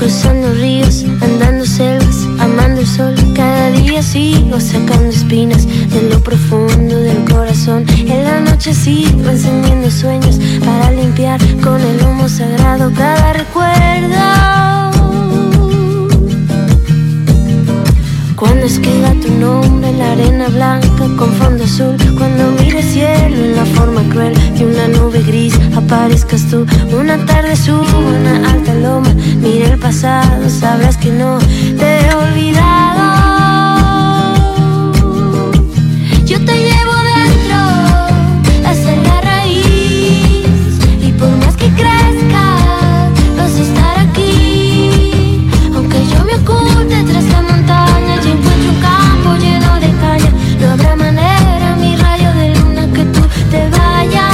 cruzando ríos, andando selvas, amando el sol. Cada día sigo sacando espinas de lo profundo del corazón. En la noche sigo encendiendo sueños para limpiar con el humo sagrado cada recuerdo. Cuando escriba tu nombre en la arena blanca con fondo azul, cuando mire el cielo en la forma cruel de una nube gris, aparezcas tú. Una tarde subo una alta loma, mire el pasado, sabrás que no te he olvidado. Yo te llevo dentro hasta la raíz, y por más que crezca vas a estar aquí. Aunque yo me oculte tras la montaña y encuentro un campo lleno de caña, no habrá manera, mi rayo de luna, que tú te vayas.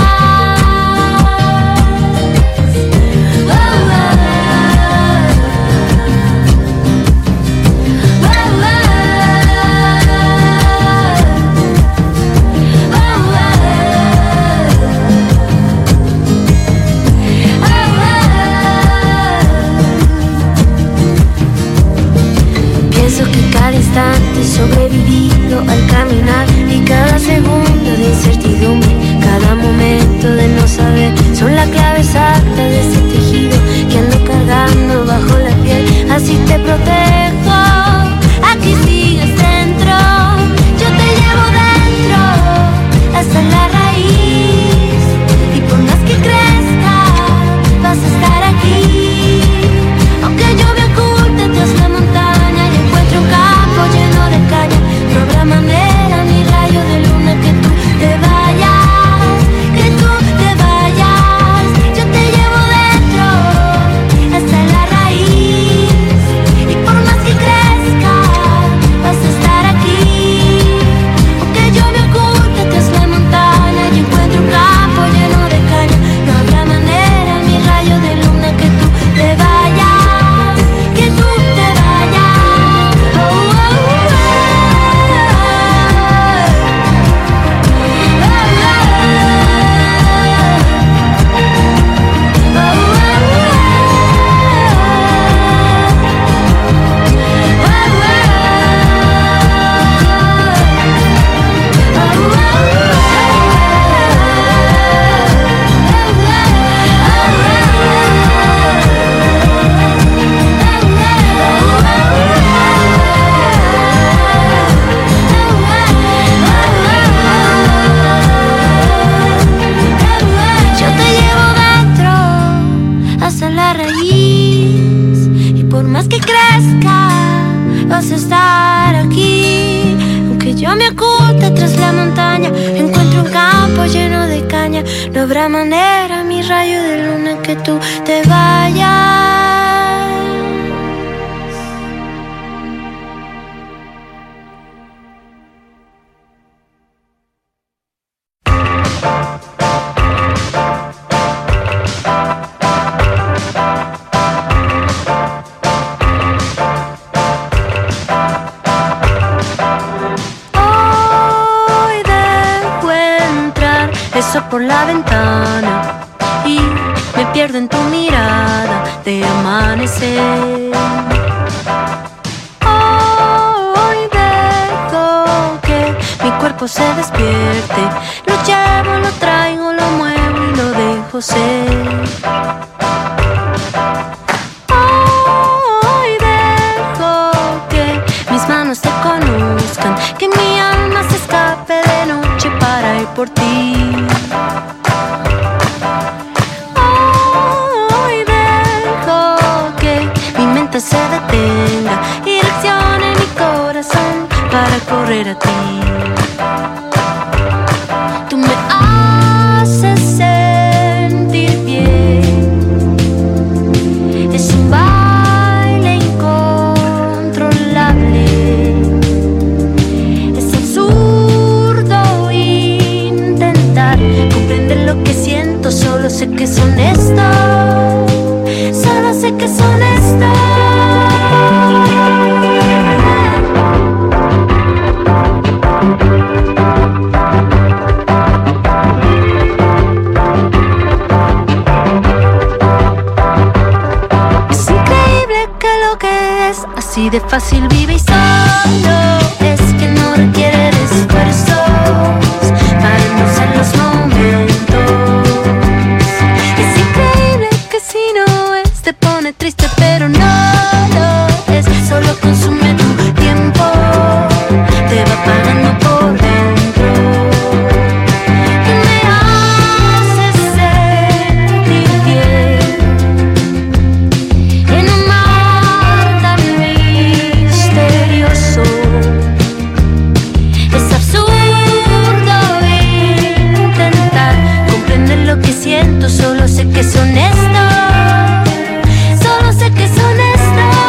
Pienso que cada instante sobrevivido al caminar, y cada segundo de incertidumbre, cada momento de no saber, son la clave exacta de ese tejido que ando cargando bajo la piel. Así te protejo, aquí sigues dentro. Yo te llevo dentro hasta la raíz, y por más que crezca vas a estar aquí. Aunque yo me oculte tras la montaña y encuentre un campo lleno de caña, no habrá manera, mi rayo de luna, que tú te vayas, que tú te vayas. Yo te llevo dentro hasta la raíz, y por más que crezca vas a estar aquí. Aunque yo me oculte tras la montaña y encuentre un campo lleno de caña, no habrá manera, mi rayo de luna, que tú te vayas, que tú te vayas. Oh, oh, oh, yo te llevo dentro hasta la raíz, y por más que crezca vas a estar aquí. Aunque yo me oculte tras la montaña, encuentro un campo lleno de caña, no habrá manera, mi rayo de luna, que tú te vayas. Hoy dejo entrar eso por la ventana y me pierdo en tu mirada de amanecer. Hoy dejo que mi cuerpo se despierte, lo llevo, lo traigo, lo muevo y lo dejo ser. Hoy dejo que mis manos te conozcan, que mi alma se escape de noche para ir por ti. Hoy dejo que mi mente se detenga y reaccione mi corazón para correr a ti. Tú me haces sentir bien, es un baile incontrolable. Es absurdo intentar comprender lo que siento, solo sé que es honesto, solo sé que es honesto. Es increíble que así de fácil vive y solo es que no requiere de esfuerzos para endulzar los momentos. Es increíble que si no es te pone triste, pero no lo es, solo consume tu tiempo, te va pagando por dentro. Y me hace sentir bien en un mar tan misterioso. Es absurdo intentar comprender lo que siento, solo sé que es honesto, solo sé que es honesto.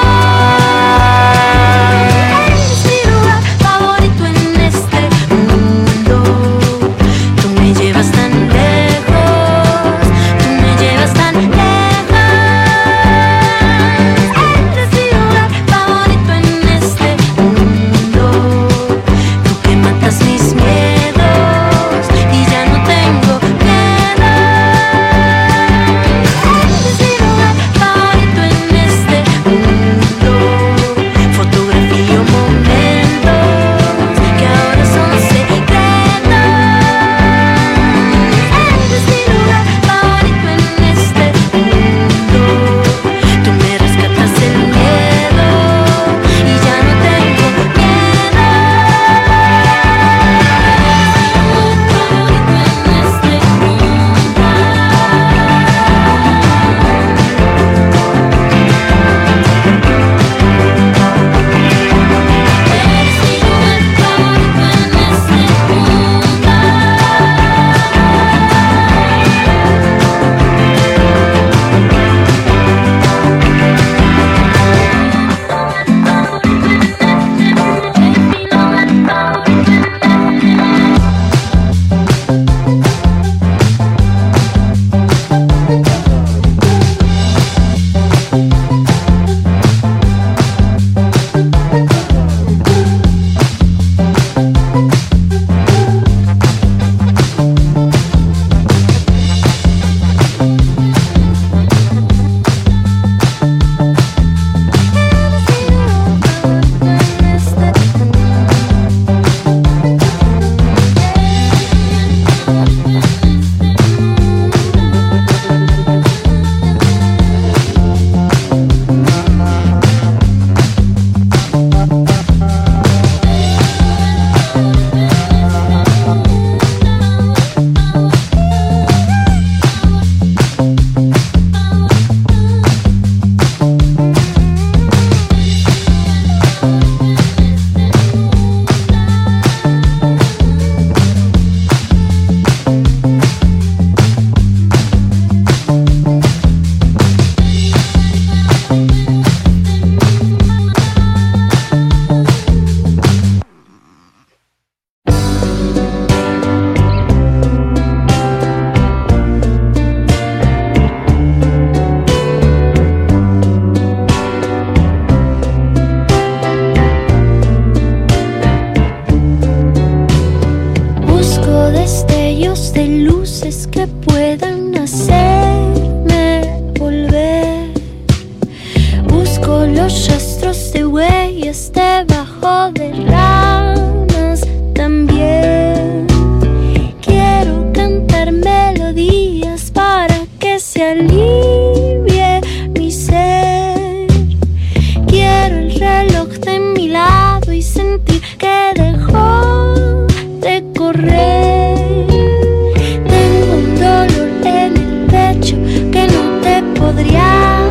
Es mi lugar favorito en este mundo. Tú me llevas tan lejos, tú me llevas tan lejos. Es mi lugar favorito en este mundo. Tú que matas mis miedos y ya no tengo miedo. Es mi lugar favorito en este mundo. Fotografío momentos que ahora son secretos. Es mi lugar favorito en este mundo. Tú me rescatas el miedo y ya no tengo miedo. Busco destellos de luces que puedan hacerme volver. Busco los rastros de huellas debajo de ramas también. Quiero cantar melodías para que se alivie mi ser. Quiero el reloj de mi lado y sentir que dejó de correr. Tengo un dolor en el pecho que no te podría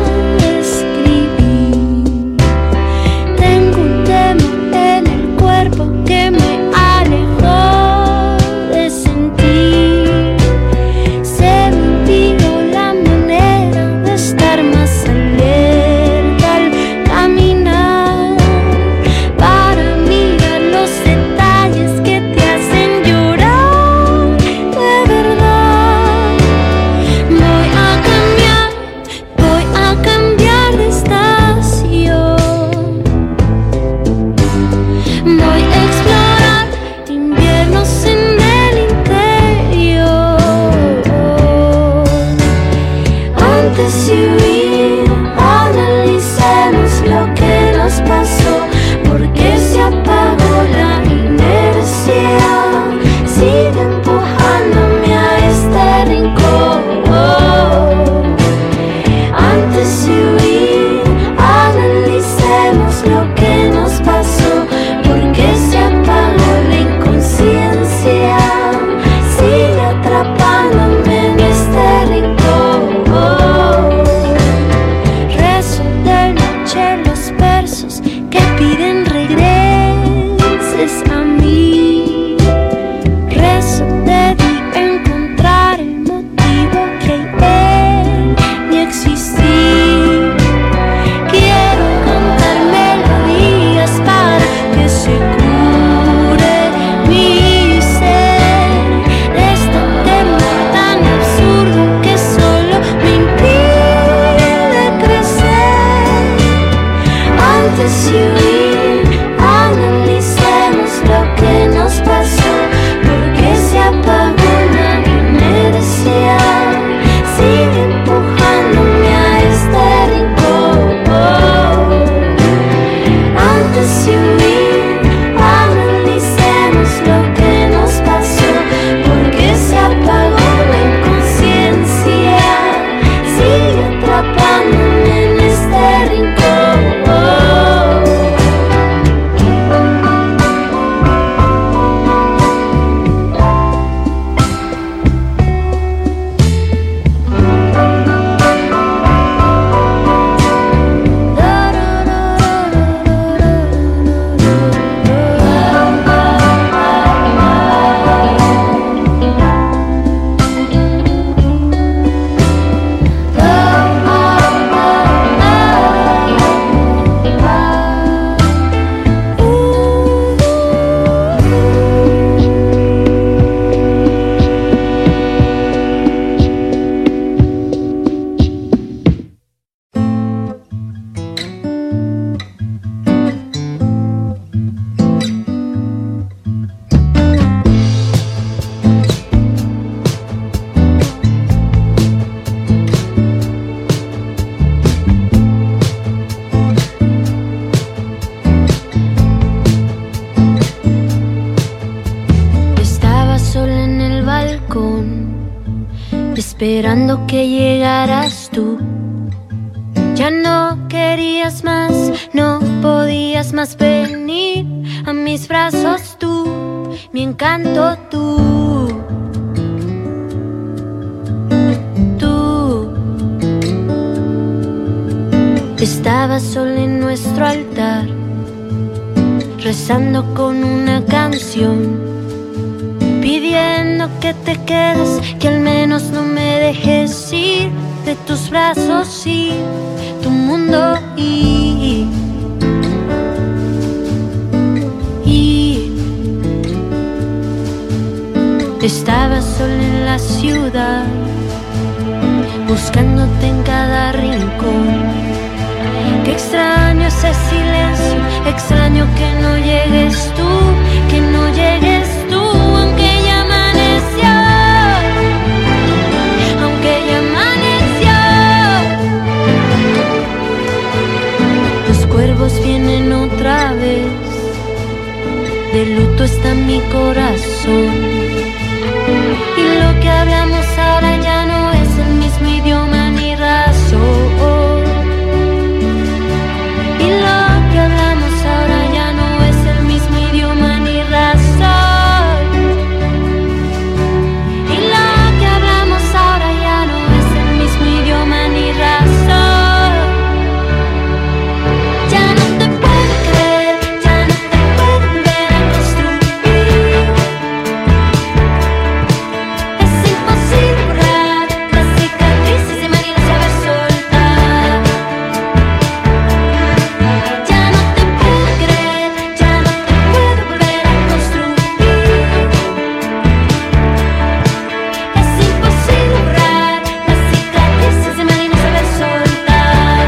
describir. Tengo un temor en el cuerpo que me alejó de sentir. Se me olvidó la manera de estar más alerta al caminar, para mirar los detalles que te hacen llorar de verdad. Voy a cambiar de estación. Voy a explorar inviernos en el interior. Antes de huir, analicemos lo que nos pasó. esperando que llegaras tú. Ya no querías más, no podías más venir a mis brazos tú, mi encanto tú. Tú estabas solo en nuestro altar, rezando con una canción, pidiendo que te quedes, que al menos no me dejes ir de tus brazos y tu mundo y estaba sola en la ciudad, buscándote en cada rincón. Qué extraño ese silencio, extraño que no llegues tú, que no llegues tú, aunque ya amaneció, aunque ya amaneció. Los cuervos vienen otra vez, de luto está mi corazón. Y lo que hablamos ahora ya no es el mismo idioma ni razón. Y lo que hablamos ahora ya no es el mismo idioma ni razón. Y lo que hablamos ahora ya no es el mismo idioma ni razón. Ya no te puedo creer, ya no te puedo volver a construir. Es imposible borrar las cicatrices de María no saber soltar. Ya no te puedo creer, ya no te puedo volver a construir. Es imposible borrar las cicatrices de María no saber soltar.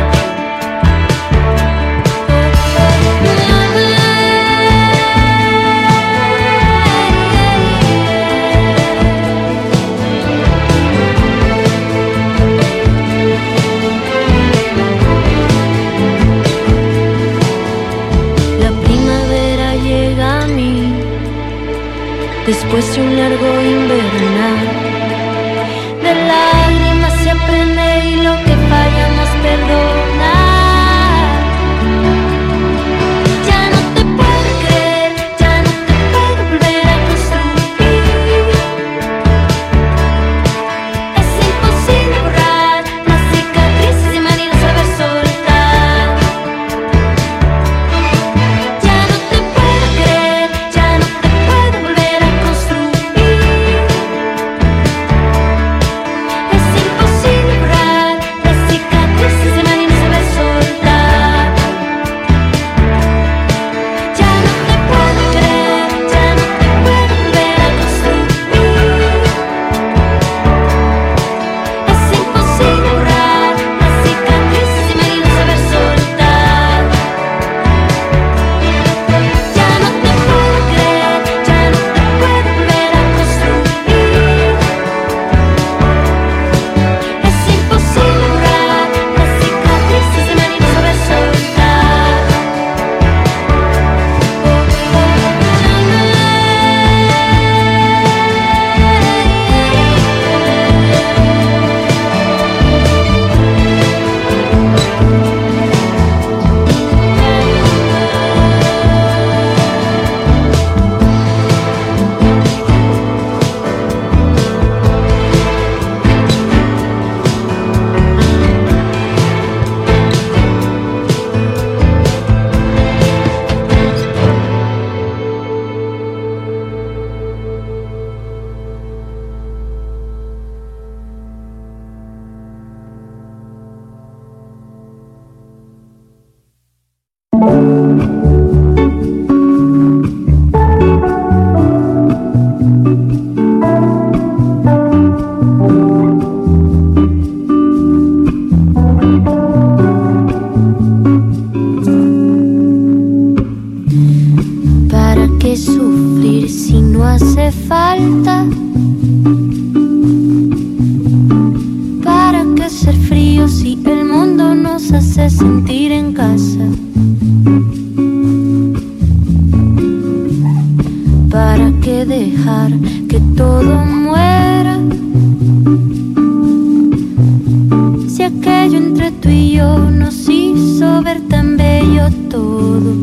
La primavera llega a mí después de un largo invernal. De lágrimas se aprende y lo que fallamos perdonar. Ya no te puedo creer, ya no te puedo volver a construir. Es imposible borrar las cicatrices de María no saber soltar. Ya no te puedo creer, ya no te puedo volver a construir. Es imposible borrar las cicatrices de María no saber soltar. Ya no te puedo creer, ya no te puedo volver a construir. Es imposible borrar las cicatrices de María no saber soltar. Ya no te puedo creer, ya no te puedo volver a construir. Es imposible borrar las cicatrices de María no saber soltar. ¿Para qué sufrir si no hace falta? ¿Para qué ser frío si el mundo nos hace sentir en casa? ¿Para qué dejar que todo muera? cayó nos hizo ver tan bello todo.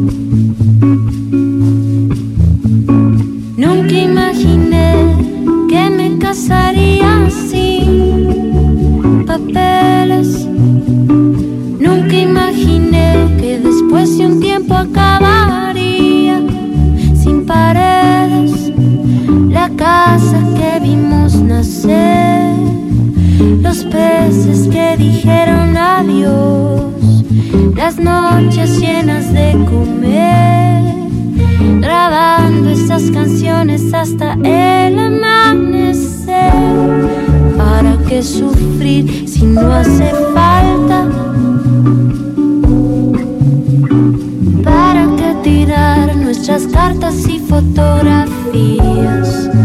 Nunca imaginé que me casaría sin papeles. Nunca imaginé que después de un tiempo acabaría sin paredes. La casa que vimos nacer, los peces que dijeron adiós, las noches llenas de comer, grabando estas canciones hasta el amanecer. ¿Para qué sufrir si no hace falta? ¿Para qué tirar nuestras cartas y fotografías?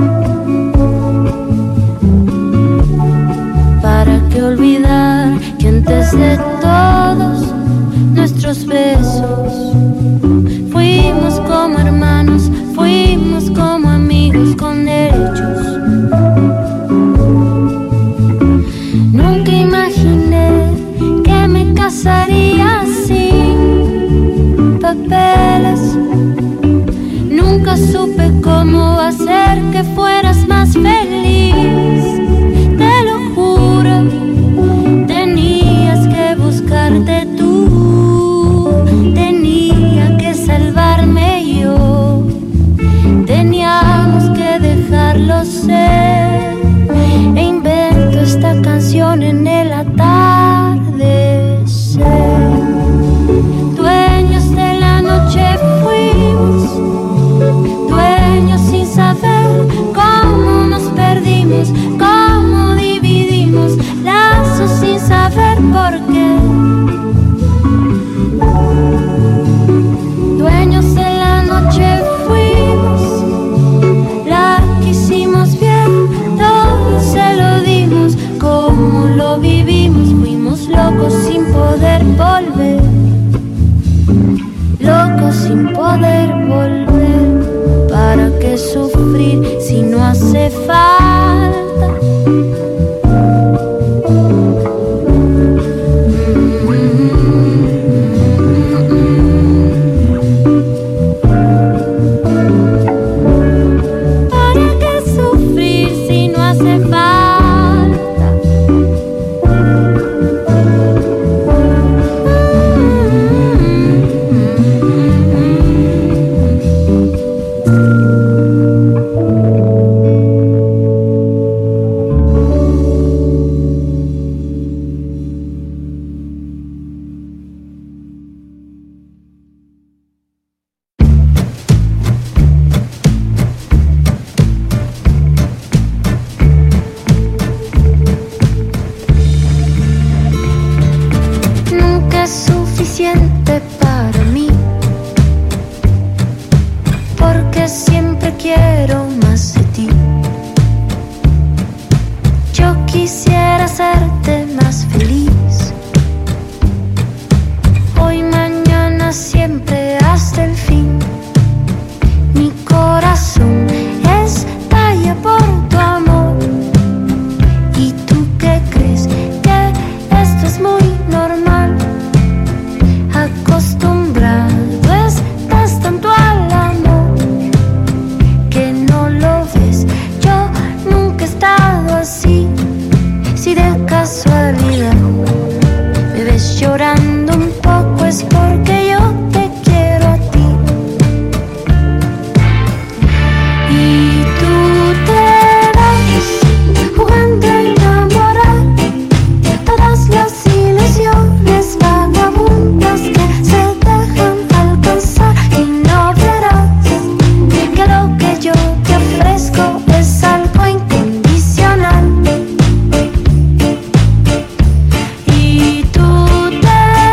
¿Para qué olvidar que antes de todos nuestros besos fuimos como hermanos, fuimos como amigos con derechos? Nunca imaginé que me casaría sin papeles. Nunca supe cómo hacer que fueras más feliz. Te lo juro, tenías que buscarte tú, tenía que salvarme yo, teníamos que dejarlo ser. E invento esta canción en el atardecer. Dueños de la noche fuimos, dueños sin saber cómo nos perdimos, cómo dividimos lazos sin saber por qué. Dueños de la noche fuimos, la quisimos bien, todo se lo dimos, como lo vivimos, fuimos locos sin poder volver, locos sin poder volver. ¿Para qué sufrir si no hace falta? Y tú te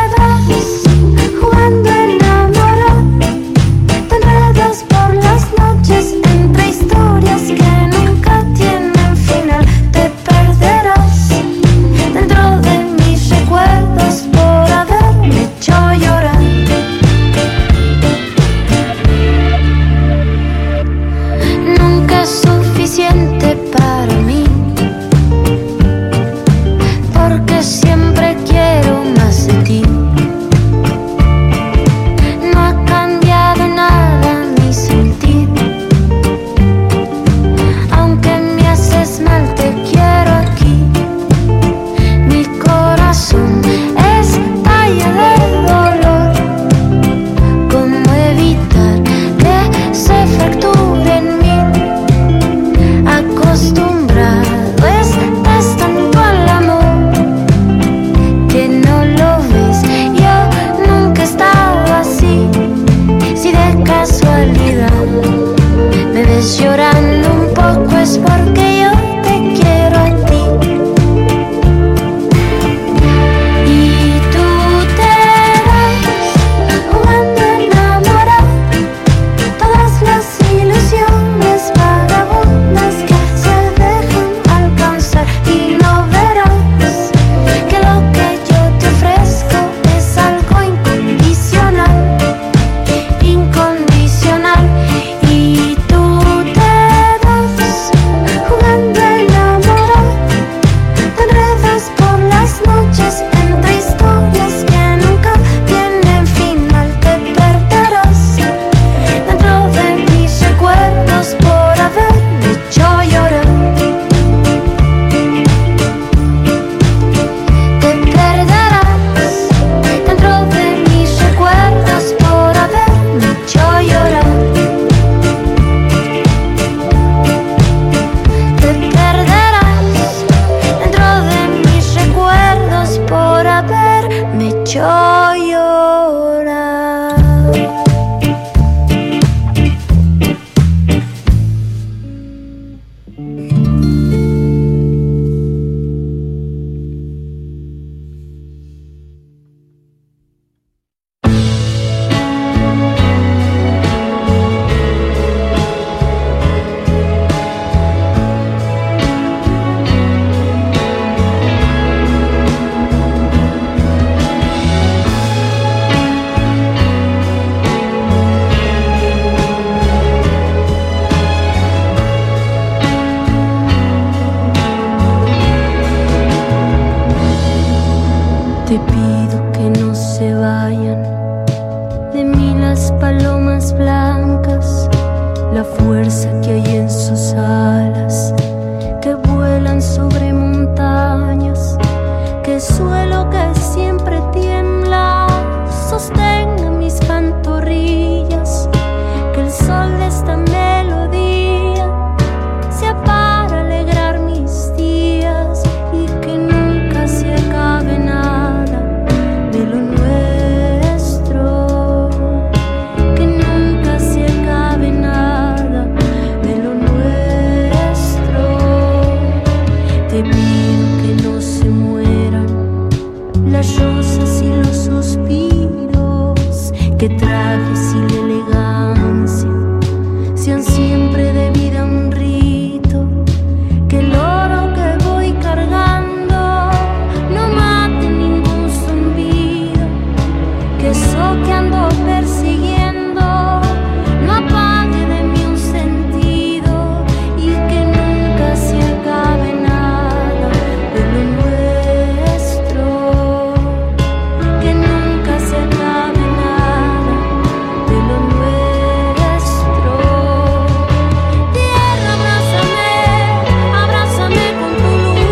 Que el suelo que siempre tiembla sostenga mis pantorrillas, que el sol de esta melodía sea para alegrar mis días y que nunca se acabe nada de lo nuestro, que nunca se acabe nada de lo nuestro. Te pido que no se mueran las rosas y los suspiros, que trajes y la elegancia sean siempre de vida un rito, que el oro que voy cargando no mate ningún zumbido, que eso que ando persiguiendo no apague de mí un sentido y que nunca se acabe nada de lo nuestro, que nunca se acabe nada de lo nuestro. Tierra, abrázame, abrázame con tu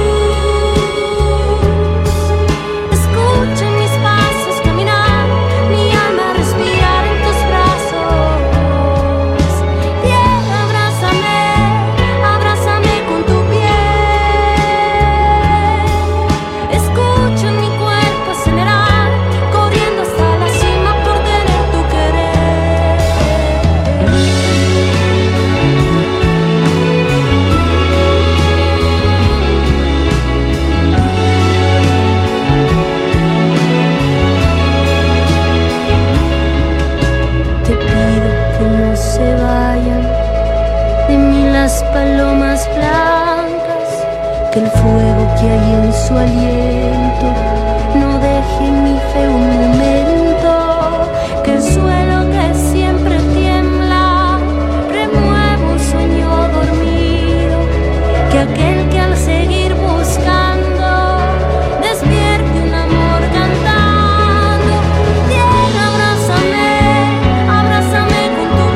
luz. Escucha mis pasos caminar, mi alma respirar en tus brazos. Tierra, abrázame, abrázame con tu piel. Escucha mi cuerpo acelerar, corriendo hasta la cima por tener tu querer. Te pido que no se vayan de mí las palomas blancas, que el fuego que hay en su aliento no deje mi fe un momento, que el suelo que siempre tiembla remueva un sueño dormido, que aquel que al seguir buscando despierte un amor cantando. Tierra, abrázame, abrázame con tu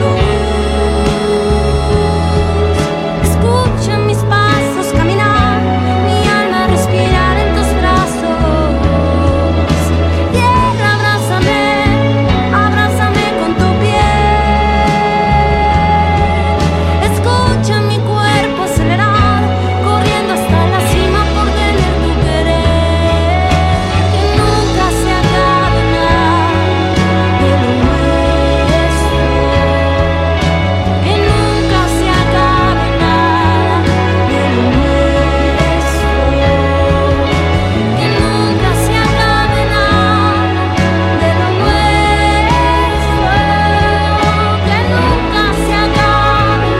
luz. Escucha mis pasos caminar, mi alma respirar en tus brazos. Tierra, abrázame, abrázame con tu piel. Escucha mi cuerpo acelerar, corriendo hasta la cima por tener tu querer. Que nunca se acabe nada de lo nuestro, que nunca se acabe nada de lo nuestro, que nunca se acabe nada de lo nuestro, que nunca se acabe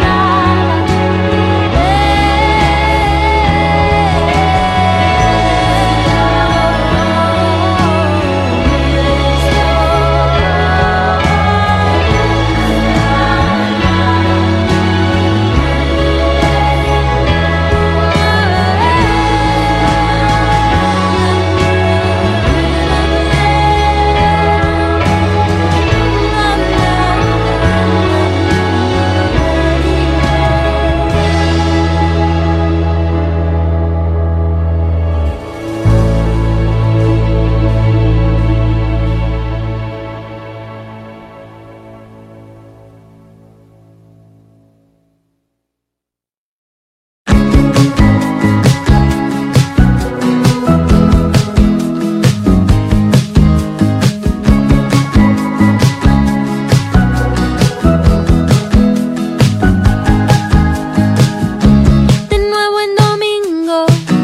de nuevo en domingo,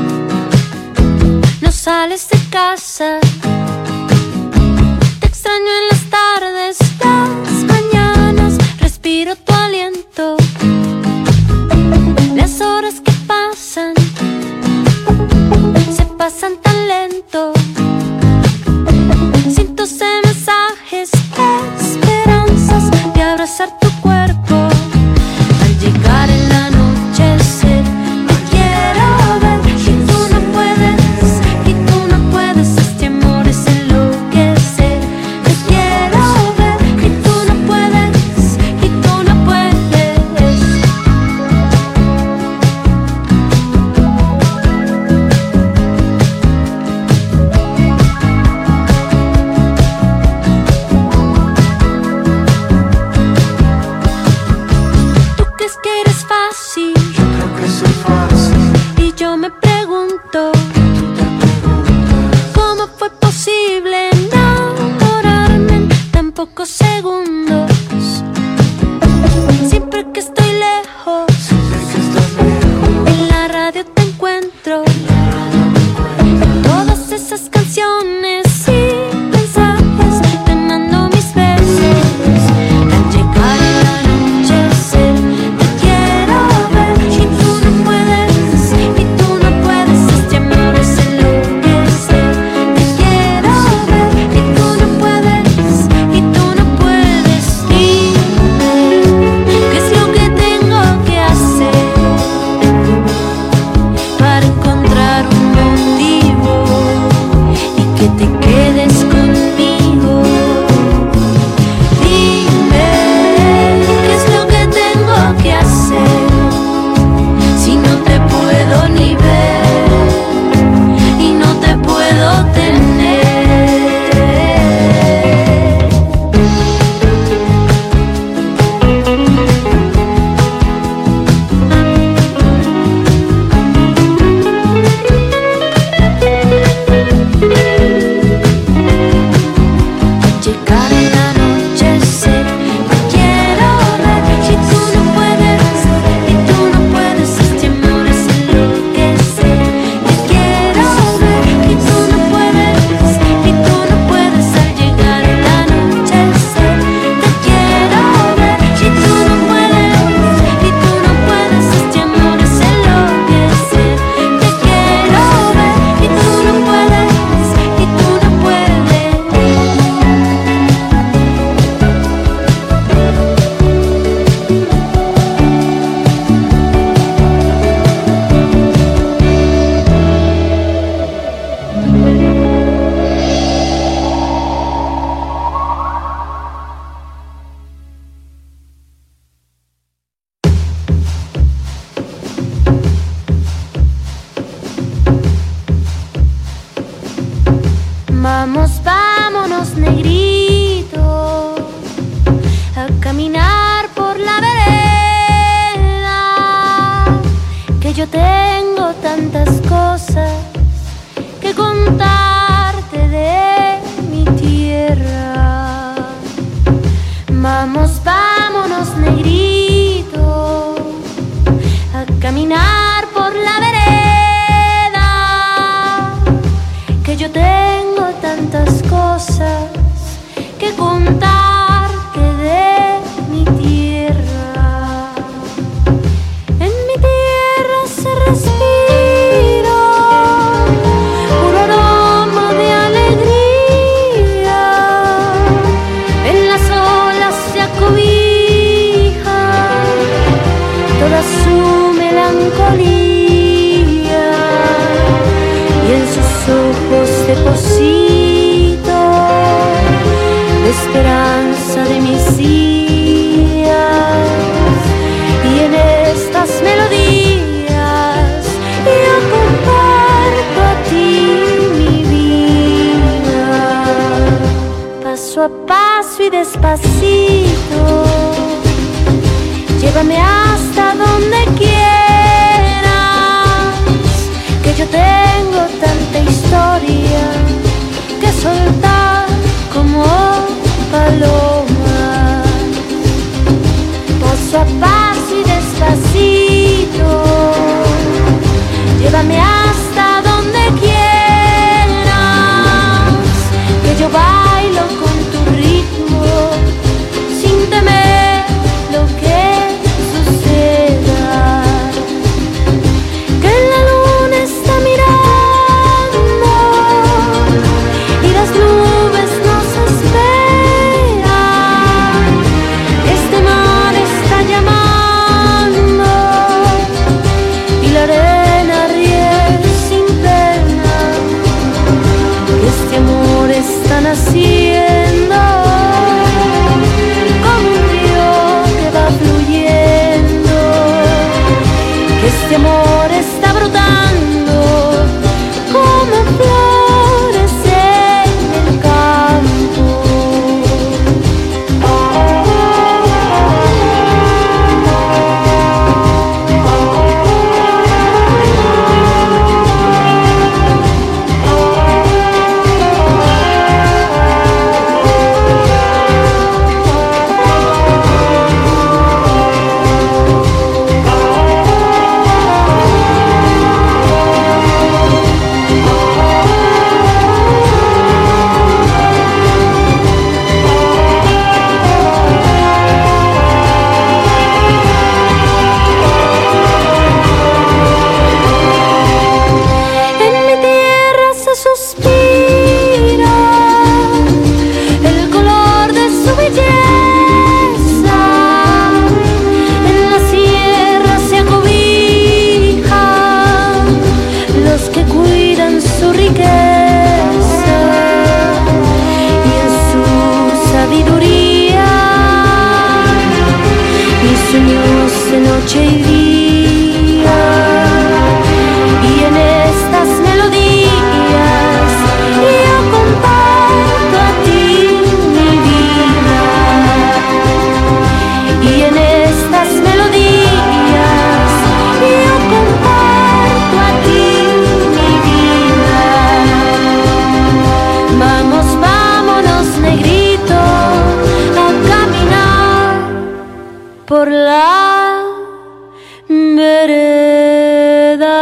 no sales de casa. Te extraño en las tardes, las mañanas, respiro tu aliento. Las horas que pasan se pasan tan lento. Siento mensajes, esperanzas de abrazar tu cuerpo. Al llegar el anochecer, te quiero ver y tú no puedes, este amor Vamos, vámonos, negrito, a caminar por la vereda, que yo tengo tantas cosas que contarte de mi tierra. Vamos, vámonos, negrito, a caminar por la vereda, que yo tengo tantas cosas que contarte de mi tierra. En mi tierra se respira puro aroma de alegría, en las olas se acobija toda su melancolía, y en sus ojos deposito la esperanza de mis días, y en estas melodías yo comparto a ti mi vida. Paso a paso y despacito, llévame hasta donde quieras, que yo tengo tanta historia que soltar como paloma. Paso a paso y despacito, llévame hasta donde quieras, que yo bailo con tu ritmo sin temer lo que suceda, que la luna está mirando y las nubes nos esperan, este mar está llamando y la arena ríe sin pena, que este amor está naciendo como un río que va fluyendo, que este amor está brotando como flores en el campo. Noche y día, y en estas melodías yo comparto a ti mi vida, y en estas melodías yo comparto a ti mi vida. Vamos, vámonos, negrito, a caminar por la vereda.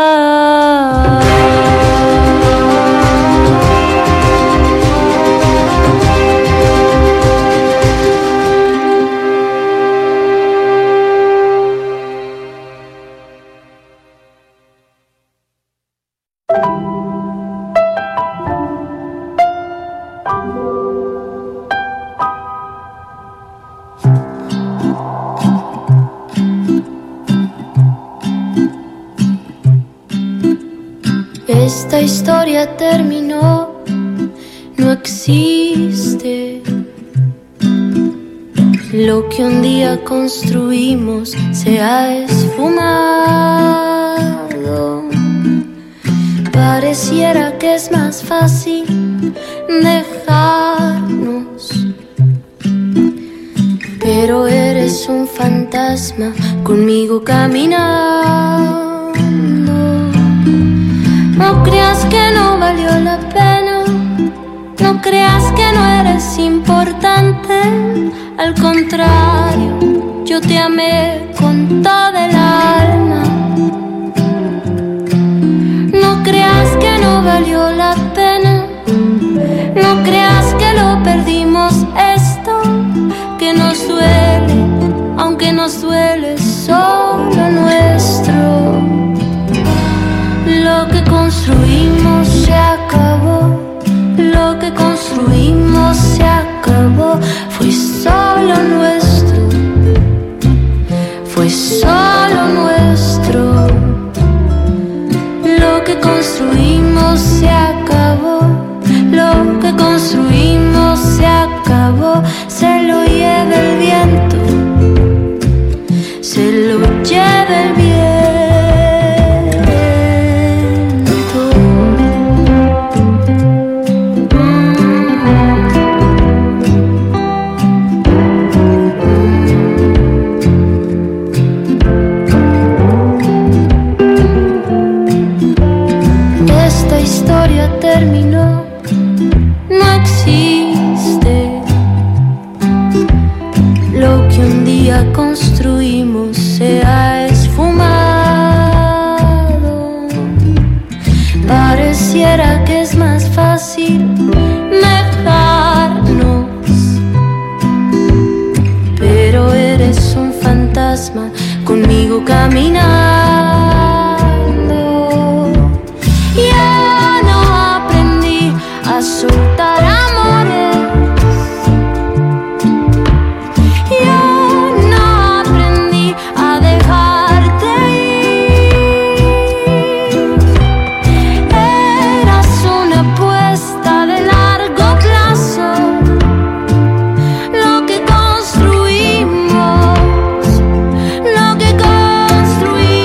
Esta historia terminó, no existe. Lo que un día construimos se ha esfumado. Pareciera que es más fácil dejarnos. Pero eres un fantasma conmigo caminando. No creas que no valió la pena, no creas que no eres importante. Al contrario, yo te amé con toda el alma. No creas que no valió la pena, no creas que lo perdimos esto, que nos duele, aunque nos duele solo nuestro. Lo que construimos se acabó, lo que construimos se acabó, fue solo nuestro, fue solo nuestro. Lo que construimos se acabó, lo que construimos se acabó, se lo lleva el viento, se lo lleva el viento. Esta historia terminó, no existe. Lo que un día construimos se ha esfumado. Pareciera que es más fácil dejarnos, pero eres un fantasma conmigo caminando. Ya no aprendí a soltar amores, yo no aprendí a dejarte ir. Eras una apuesta de largo plazo, lo que construimos, lo que construimos.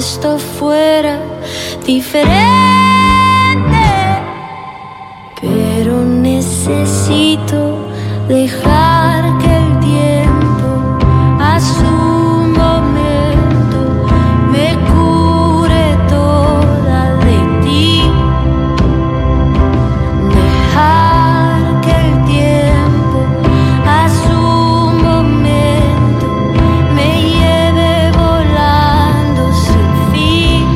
esto fuera diferente, pero necesito dejar que el tiempo a su momento me cure toda de ti. Dejar que el tiempo a su momento me lleve volando sin fin.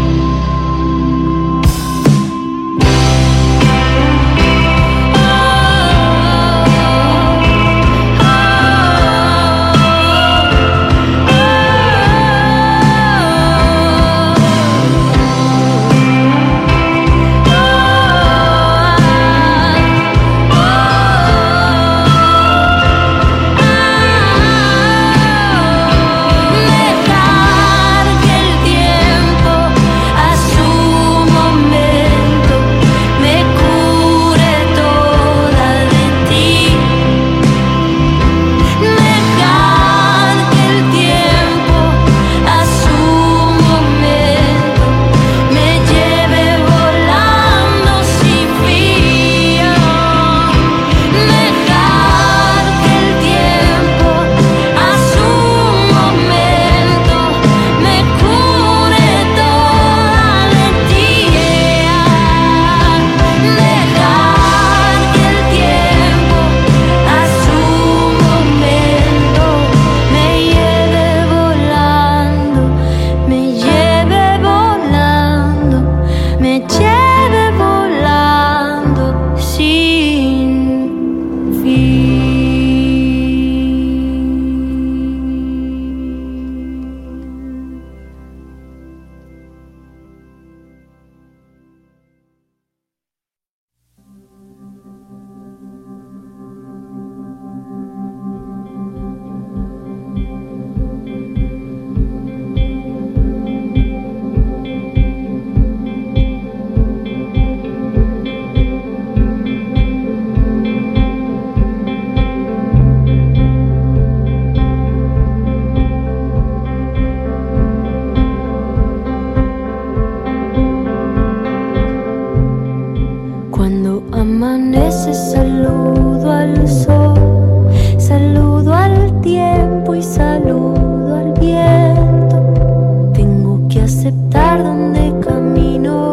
Cuando amanece saludo al sol, saludo al tiempo y saludo al viento. Tengo que aceptar donde camino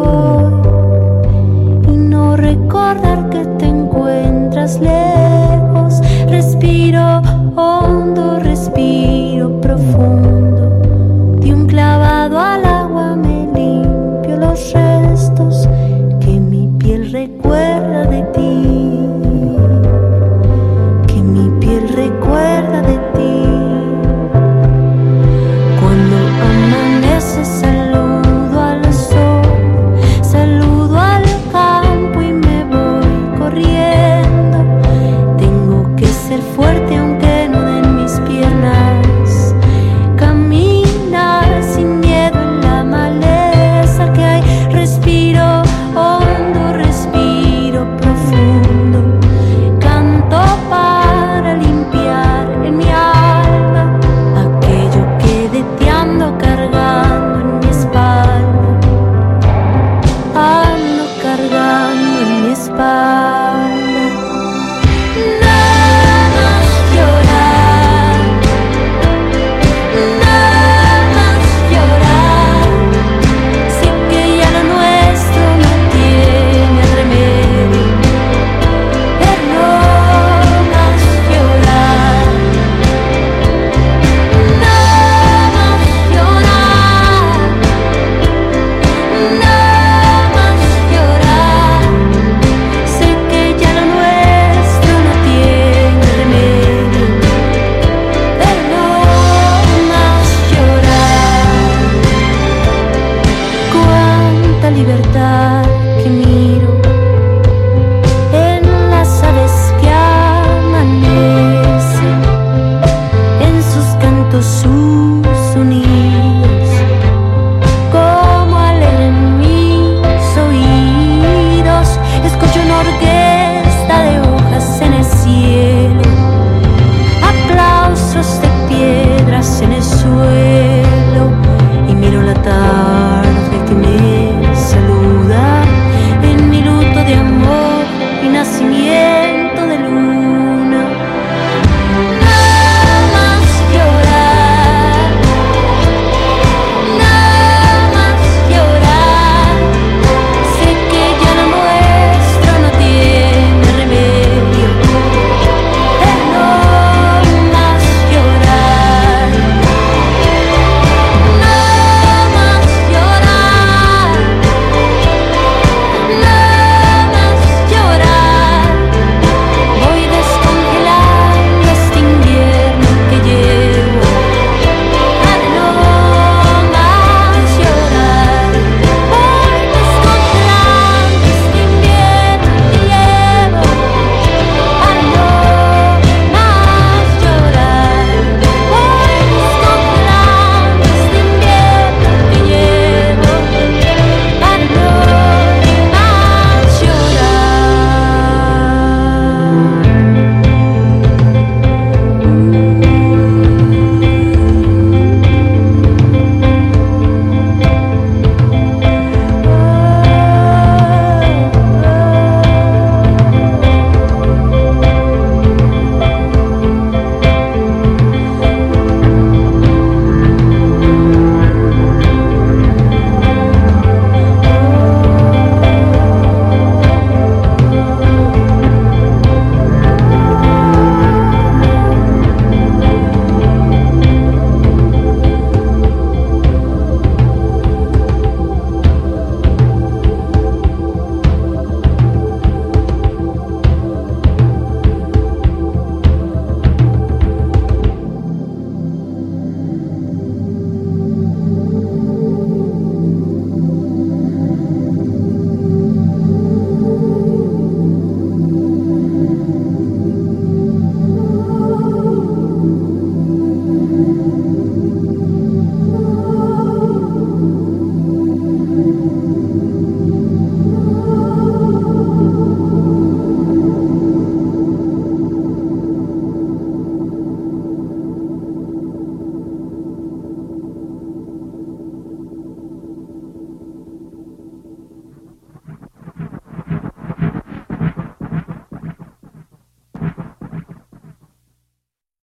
hoy y no recordar que te encuentras lejos. Respiro hondo, respiro profundo. De un clavado al agua me limpio los restos que mi piel recuerda de ti, que mi piel recuerda de ti. Cuando amanece saludo al sol, saludo al campo y me voy corriendo. Tengo que ser fuerte aunque no den mis piernas, caminar sin miedo en la maleza que hay. Respiro hondo, respiro profundo, canto para limpiar en mi alma aquello que de ti ando cargando en mi espalda, ando cargando en mi espalda. Nada más llorar, nada más llorar. Sé que ya lo nuestro no tiene remedio, pero no más llorar. Nada más llorar, nada más llorar. Sé que ya lo nuestro no tiene remedio, pero no más llorar. Cuánta libertad